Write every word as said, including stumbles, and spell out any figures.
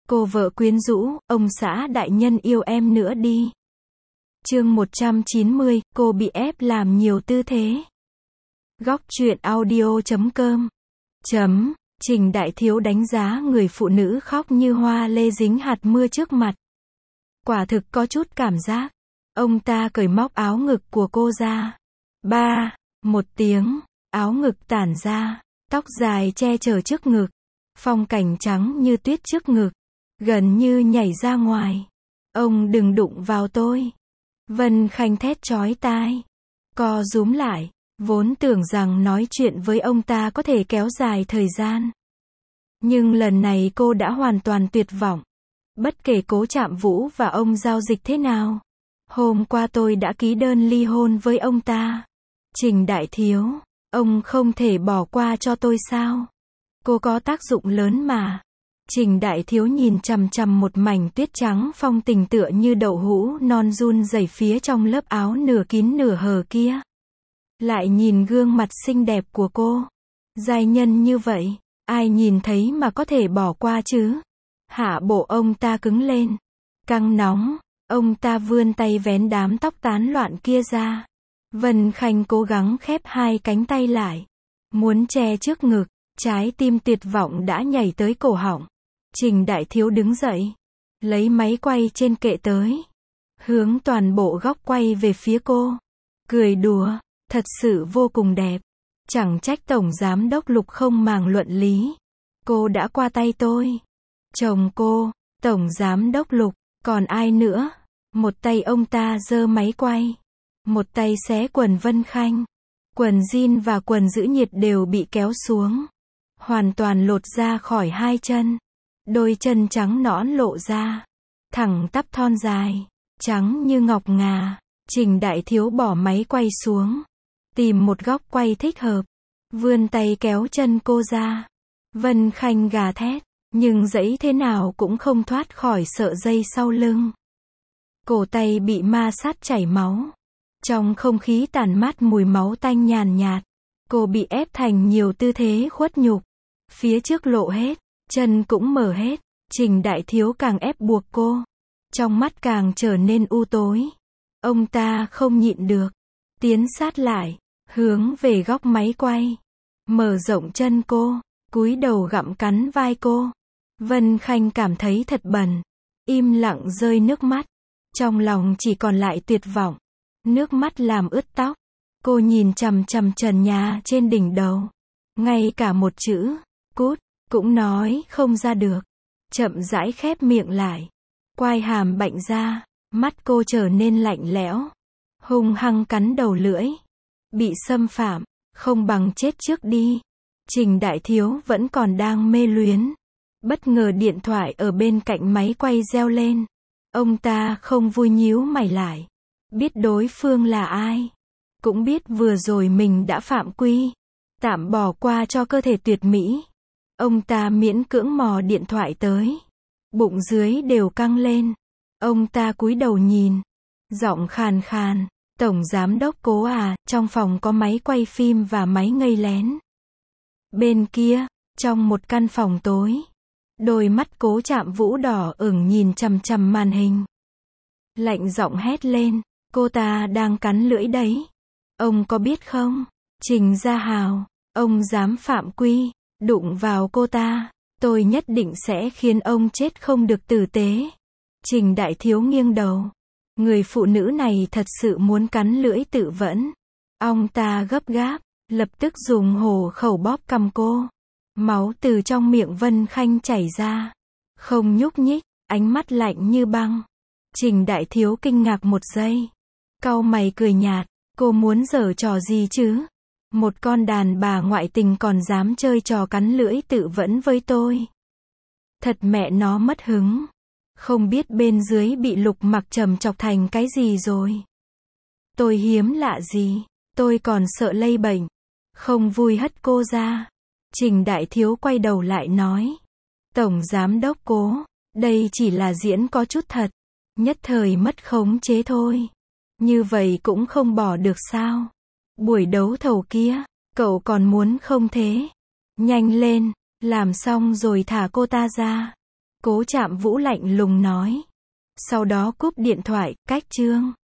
Cô vợ quyến rũ, ông xã đại nhân yêu em nữa đi. Chương một trăm chín mươi, cô bị ép làm nhiều tư thế. Góc truyện audio chấm com. Chấm, Trình Đại Thiếu đánh giá người phụ nữ khóc như hoa lê dính hạt mưa trước mặt. Quả thực có chút cảm giác. Ông ta cởi móc áo ngực của cô ra. Ba, một tiếng, áo ngực tản ra, tóc dài che chở trước ngực. Phong cảnh trắng như tuyết trước ngực. Gần như nhảy ra ngoài. Ông đừng đụng vào tôi. Vân Khanh thét chói tai. Co rúm lại. Vốn tưởng rằng nói chuyện với ông ta có thể kéo dài thời gian. Nhưng lần này cô đã hoàn toàn tuyệt vọng. Bất kể Cố Trạm Vũ và ông giao dịch thế nào. Hôm qua tôi đã ký đơn ly hôn với ông ta. Trình Đại Thiếu, ông không thể bỏ qua cho tôi sao? Cô có tác dụng lớn mà. Trình Đại Thiếu nhìn chằm chằm một mảnh tuyết trắng phong tình tựa như đậu hũ non run rẩy phía trong lớp áo nửa kín nửa hở kia. Lại nhìn gương mặt xinh đẹp của cô. Giai nhân như vậy, ai nhìn thấy mà có thể bỏ qua chứ? Hạ bộ ông ta cứng lên. Căng nóng, ông ta vươn tay vén đám tóc tán loạn kia ra. Vân Khanh cố gắng khép hai cánh tay lại. Muốn che trước ngực, trái tim tuyệt vọng đã nhảy tới cổ họng. Trình Đại Thiếu đứng dậy. Lấy máy quay trên kệ tới. Hướng toàn bộ góc quay về phía cô. Cười đùa. Thật sự vô cùng đẹp. Chẳng trách Tổng Giám Đốc Lục không màng luận lý. Cô đã qua tay tôi. Chồng cô, Tổng Giám Đốc Lục, còn ai nữa? Một tay ông ta giơ máy quay. Một tay xé quần Vân Khanh. Quần jean và quần giữ nhiệt đều bị kéo xuống. Hoàn toàn lột ra khỏi hai chân. Đôi chân trắng nõn lộ ra. Thẳng tắp thon dài. Trắng như ngọc ngà. Trình Đại Thiếu bỏ máy quay xuống. Tìm một góc quay thích hợp. Vươn tay kéo chân cô ra. Vân Khanh gà thét. Nhưng dẫy thế nào cũng không thoát khỏi sợi dây sau lưng. Cổ tay bị ma sát chảy máu. Trong không khí tản mát mùi máu tanh nhàn nhạt. Cô bị ép thành nhiều tư thế khuất nhục. Phía trước lộ hết. Chân cũng mở hết. Trình Đại Thiếu càng ép buộc cô. Trong mắt càng trở nên u tối. Ông ta không nhịn được. Tiến sát lại. Hướng về góc máy quay. Mở rộng chân cô. Cúi đầu gặm cắn vai cô. Vân Khanh cảm thấy thật bẩn. Im lặng rơi nước mắt. Trong lòng chỉ còn lại tuyệt vọng. Nước mắt làm ướt tóc. Cô nhìn chằm chằm trần nhà trên đỉnh đầu. Ngay cả một chữ, cút, cũng nói không ra được. Chậm rãi khép miệng lại. Quai hàm bạnh ra. Mắt cô trở nên lạnh lẽo. Hung hăng cắn đầu lưỡi. Bị xâm phạm, không bằng chết trước đi. Trình Đại Thiếu vẫn còn đang mê luyến. Bất ngờ điện thoại ở bên cạnh máy quay reo lên. Ông ta không vui nhíu mày lại. Biết đối phương là ai. Cũng biết vừa rồi mình đã phạm quy. Tạm bỏ qua cho cơ thể tuyệt mỹ. Ông ta miễn cưỡng mò điện thoại tới. Bụng dưới đều căng lên. Ông ta cúi đầu nhìn. Giọng khàn khàn. Tổng Giám Đốc Cố à, trong phòng có máy quay phim và máy ngây lén. Bên kia, trong một căn phòng tối. Đôi mắt Cố Trạm Vũ đỏ ửng nhìn chằm chằm màn hình. Lạnh giọng hét lên. Cô ta đang cắn lưỡi đấy. Ông có biết không? Trình Gia Hào, ông dám phạm quy, đụng vào cô ta. Tôi nhất định sẽ khiến ông chết không được tử tế. Trình Đại Thiếu nghiêng đầu. Người phụ nữ này thật sự muốn cắn lưỡi tự vẫn. Ông ta gấp gáp, lập tức dùng hổ khẩu bóp cằm cô. Máu từ trong miệng Vân Khanh chảy ra. Không nhúc nhích, ánh mắt lạnh như băng. Trình Đại Thiếu kinh ngạc một giây. Cau mày cười nhạt, cô muốn giở trò gì chứ? Một con đàn bà ngoại tình còn dám chơi trò cắn lưỡi tự vẫn với tôi. Thật mẹ nó mất hứng. Không biết bên dưới bị Lục Mặc Trầm chọc thành cái gì rồi. Tôi hiếm lạ gì, tôi còn sợ lây bệnh. Không vui hất cô ra. Trình Đại Thiếu quay đầu lại nói. Tổng Giám Đốc Cố, đây chỉ là diễn có chút thật. Nhất thời mất khống chế thôi. Như vậy cũng không bỏ được sao? Buổi đấu thầu kia, cậu còn muốn không thế? Nhanh lên, làm xong rồi thả cô ta ra. Cố Trạm Vũ lạnh lùng nói. Sau đó cúp điện thoại, cách Trương